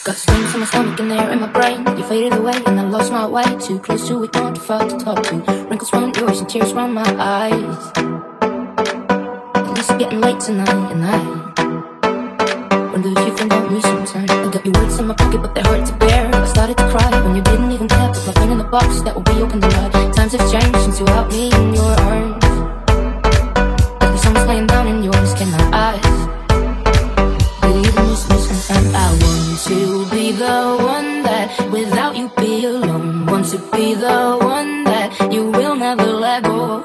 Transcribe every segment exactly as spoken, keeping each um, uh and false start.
Got stones in my stomach and they're in my brain. You faded away and I lost my way. Too close to it, not too far to talk to. Wrinkles round yours and tears round my eyes. And it's getting late tonight and I wonder if you think about me sometime. I got your words in my pocket but they're hard to bear. I started to cry when you didn't even care. Put my pen in the box that will be open to light. Times have changed since you held me in your arms. Like the sun's laying down in yours, can my eyes and I want to be the one that without you be alone. Want to be the one that you will never let go.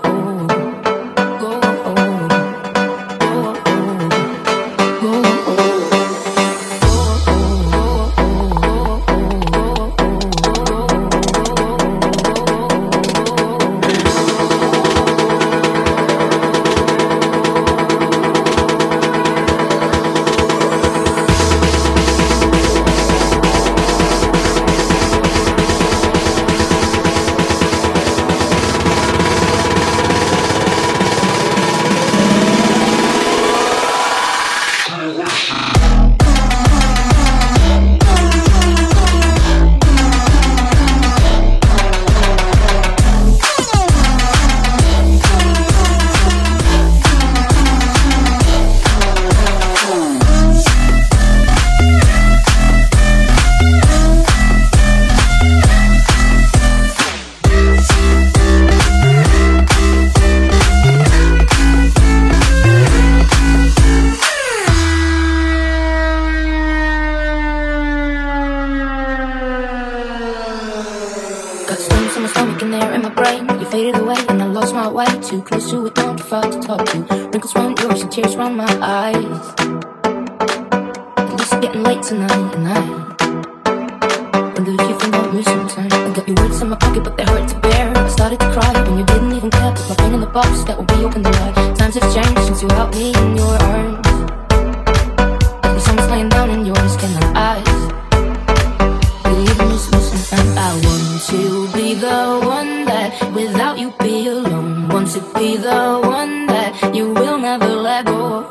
Too close to it, not too far to talk to. Wrinkles round yours and tears round my eyes. And it's getting late tonight and I wonder if you think about me sometime. I got your words in my pocket but they're hard to bear. I started to cry when you didn't even care. Put my pen in the box that will be open to light. Times have changed since you held me in your arms. Like the sun's laying down in yours, can my eyes believe in this listen? And I want to be the one that without you be alone. Want to be the one that you will never let go.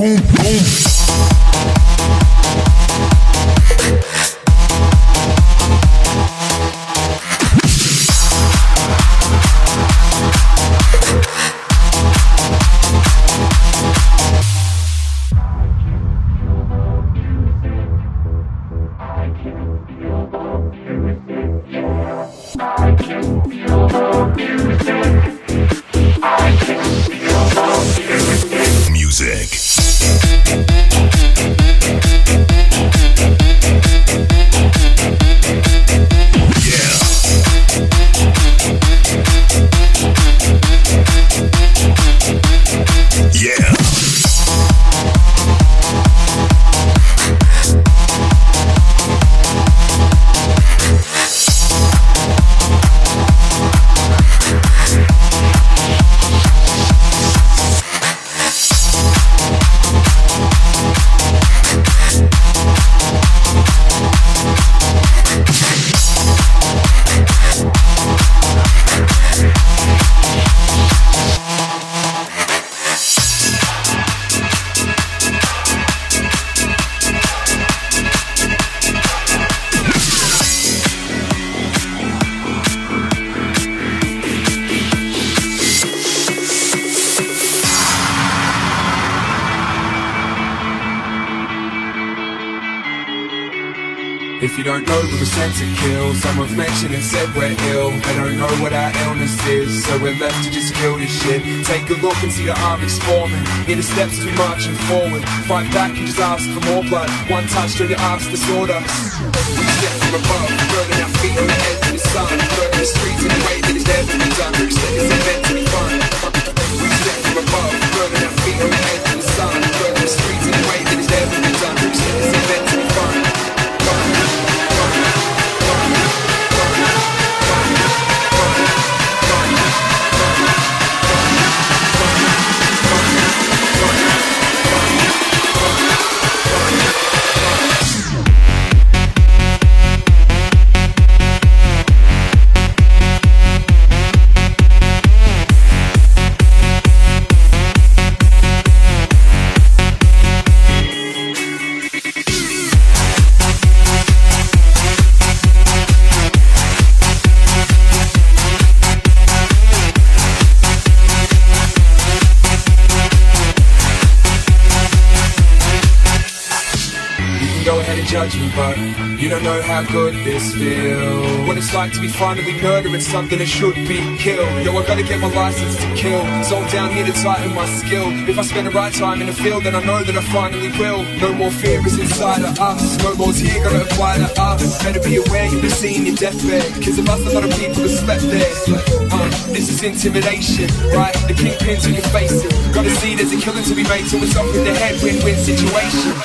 boom, boom. If you don't know, we were sent to kill. Someone's mentioned and said we're ill. They don't know what our illness is, so we're left to just kill this shit. Take a look and see the army's forming. Hear the steps as we marching forward. Fight back and just ask for more blood. One touch to the arms disorder. We step from above, burning our feet on the edge of the sun. Burning the streets in a way that is never been done. We said it's meant to be fun. We step from above, burning our feet on the edge of the sun. Burning the streets in a way that is never been done. We said it's meant to be fun. Judge me, but you don't know how good this feels. What it's like to be finally murdering something that should be killed. Yo, I gotta get my license to kill. So I'm down here to tighten my skill. If I spend the right time in the field, then I know that I finally will. No more fear is inside of us. No more's here, gotta apply to us. Better be aware you'll be seeing your deathbed. Cause of us, a lot of people have slept there. Uh, this is intimidation, right? The kingpins in your face. Gotta see there's a killing to be made, so it's off with the head, win-win situation.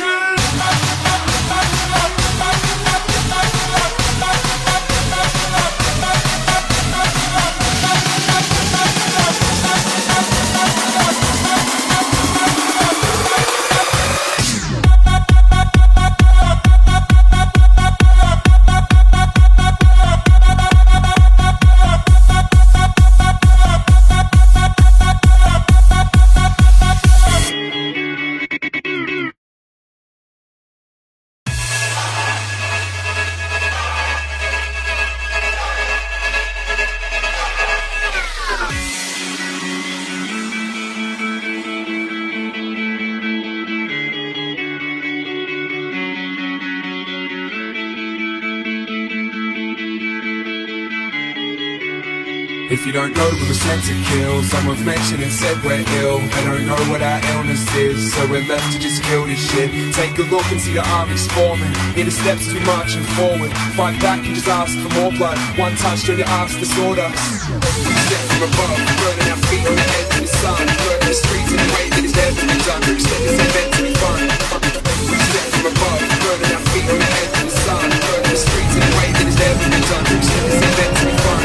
If you don't know, we were sent to kill. Someone's mentioned and said we're ill. They don't know what our illness is, so we're left to just kill this shit. Take a look and see the army's forming. Hear the steps as we marching forward. Fight back and just ask for more blood. One touch to the arms disorder. We step from above, burning our feet on the edge of the sun. Burning the streets in a way that is never been done. We said it's meant to be fun. We step from above, burning our feet on the edge of the sun. Burning the streets in a way that is never been done. We said it's meant to be fun.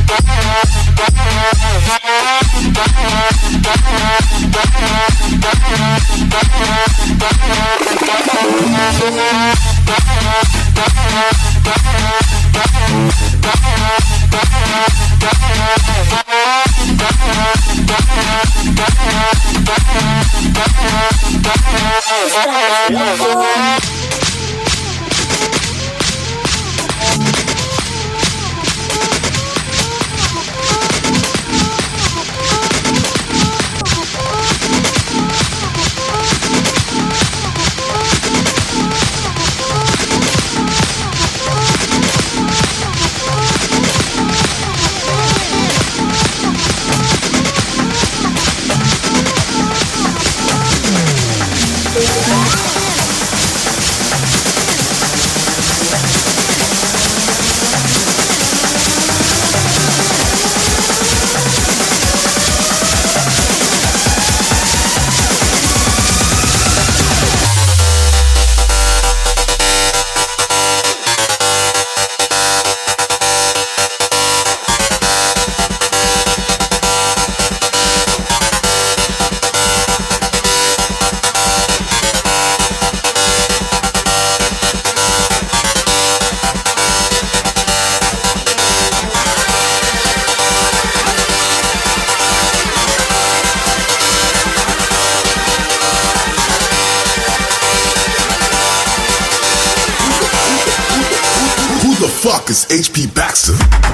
Fuck is H P Baxter.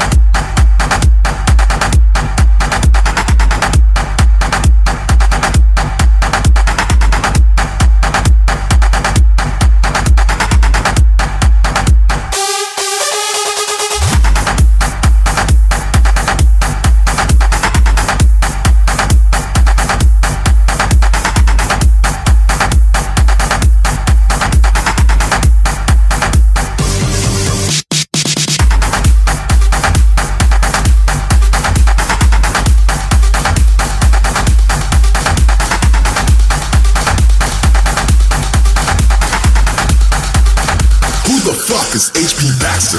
Is H P Baxter.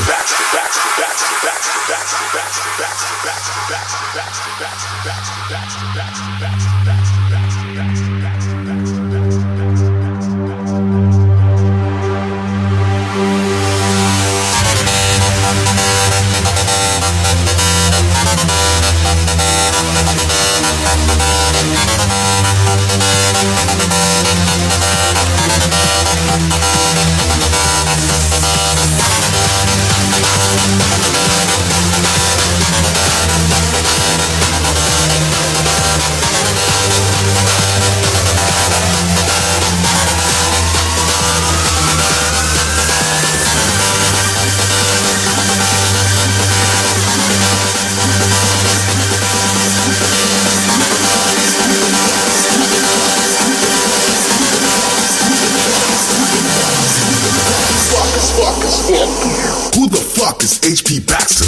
Who the fuck is H P Baxter?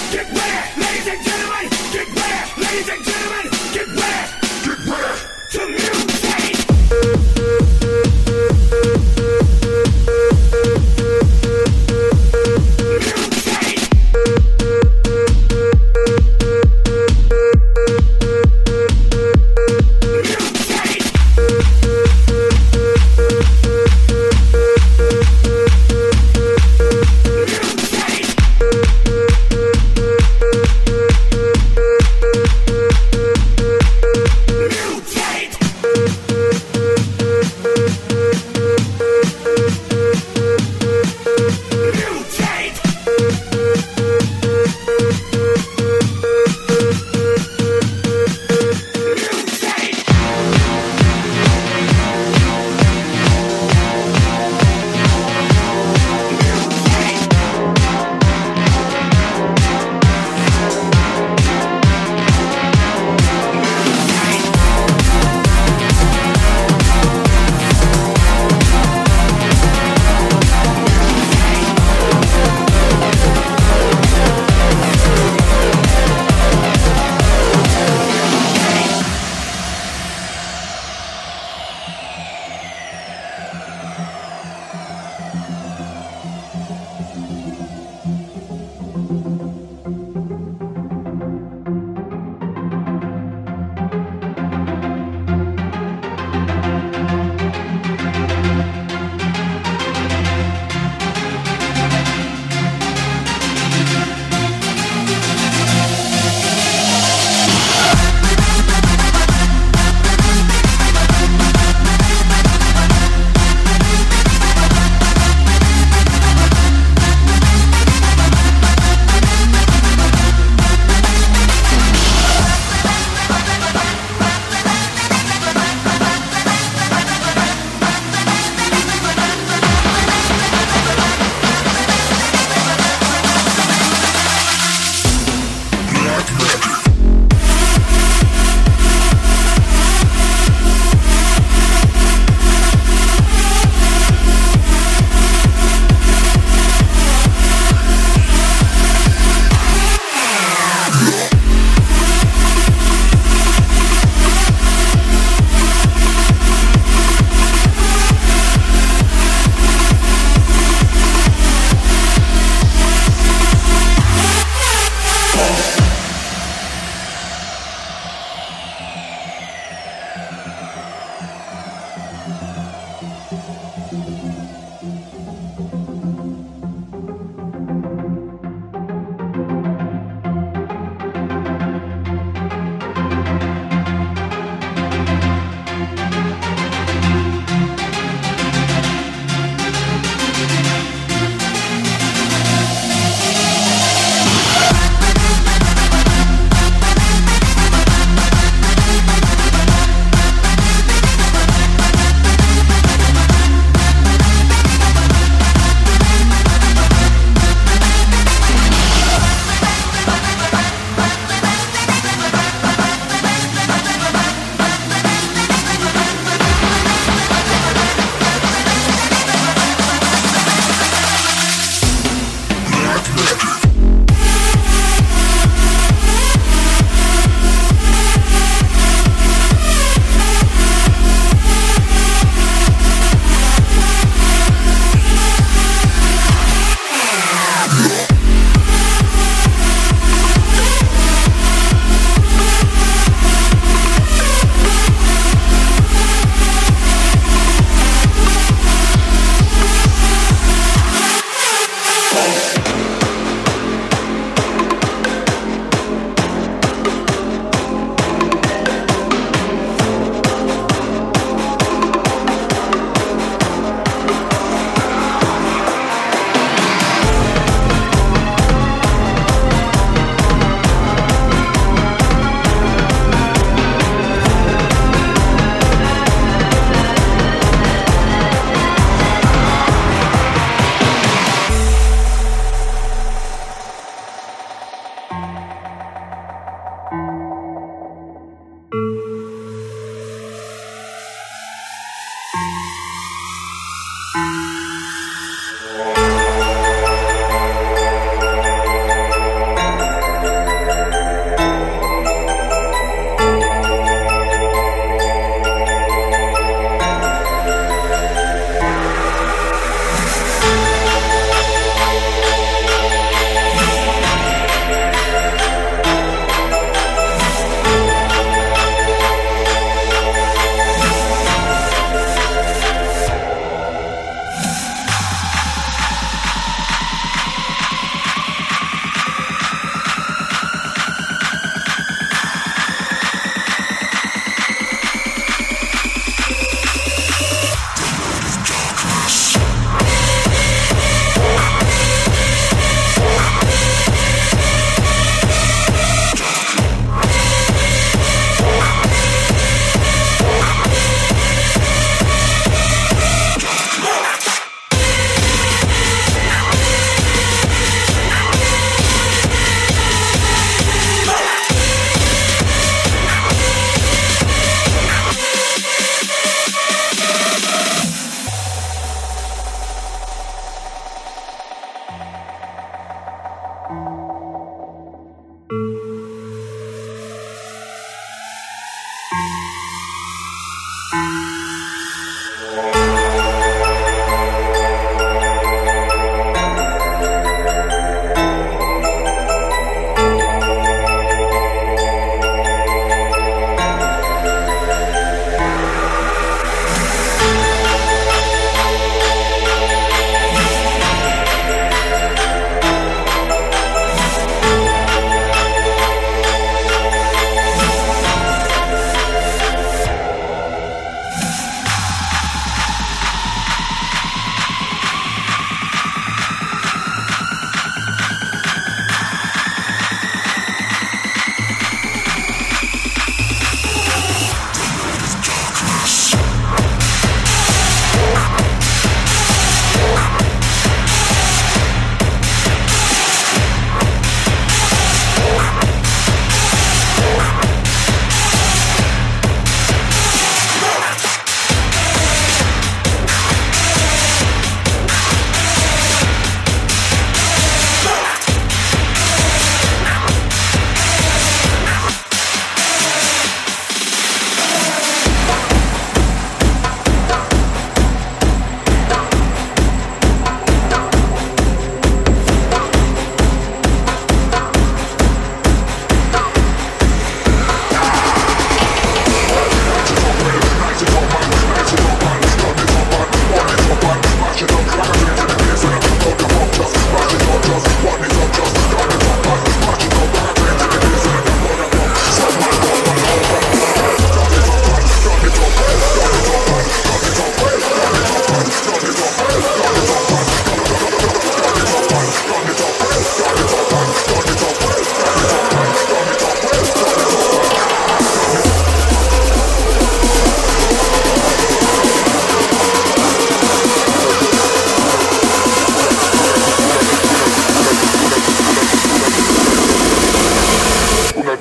Get ready, ladies and gentlemen. Get ready, ladies and gentlemen. Get ready, get ready to mutate.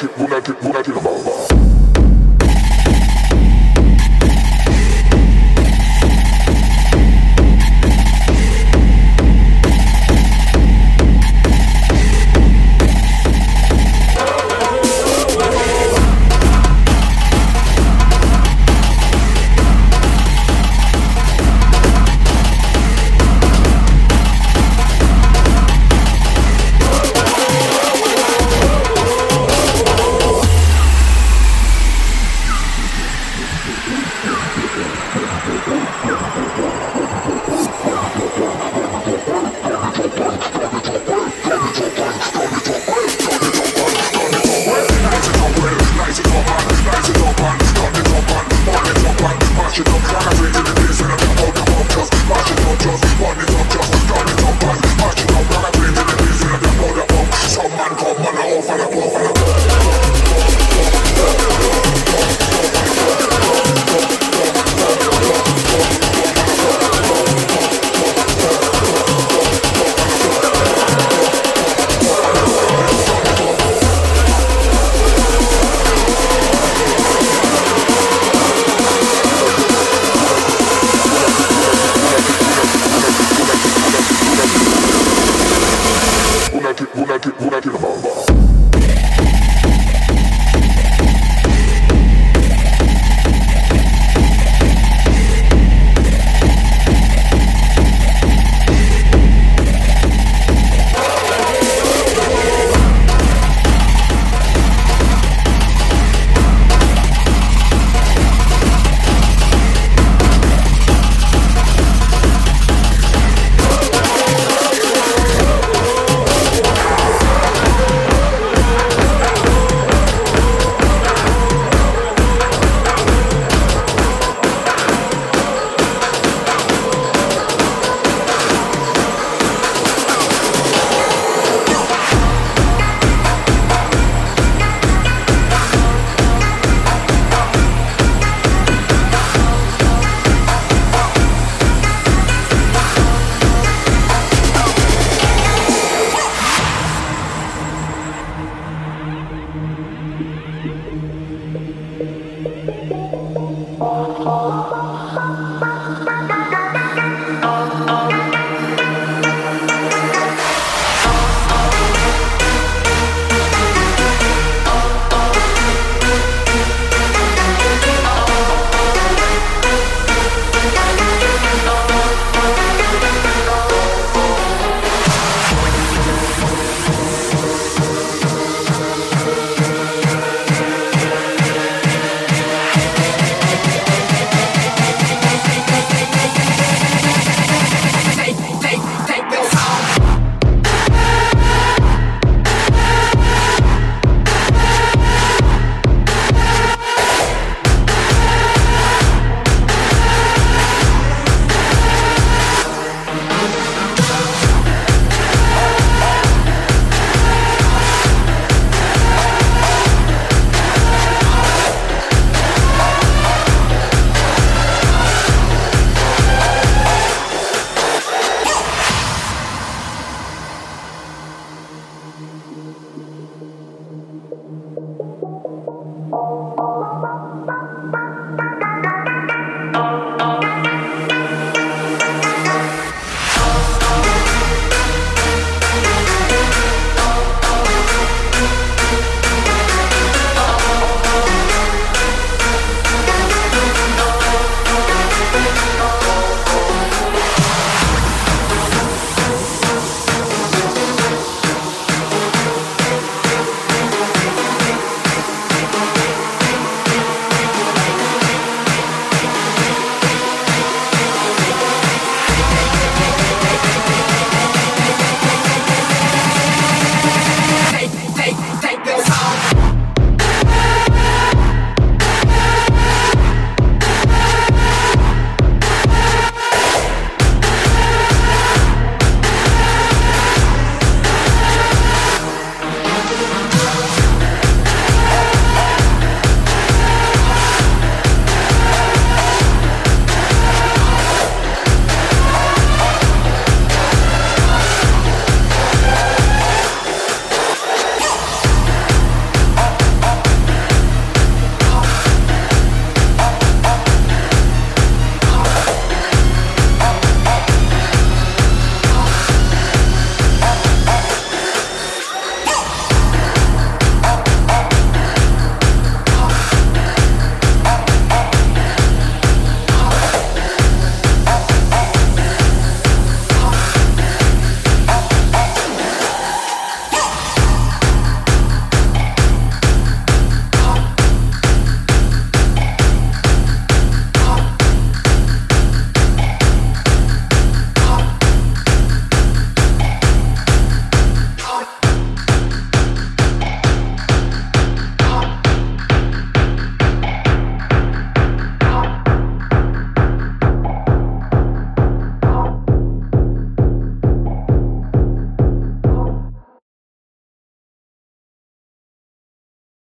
get, when I get, when I get a ball.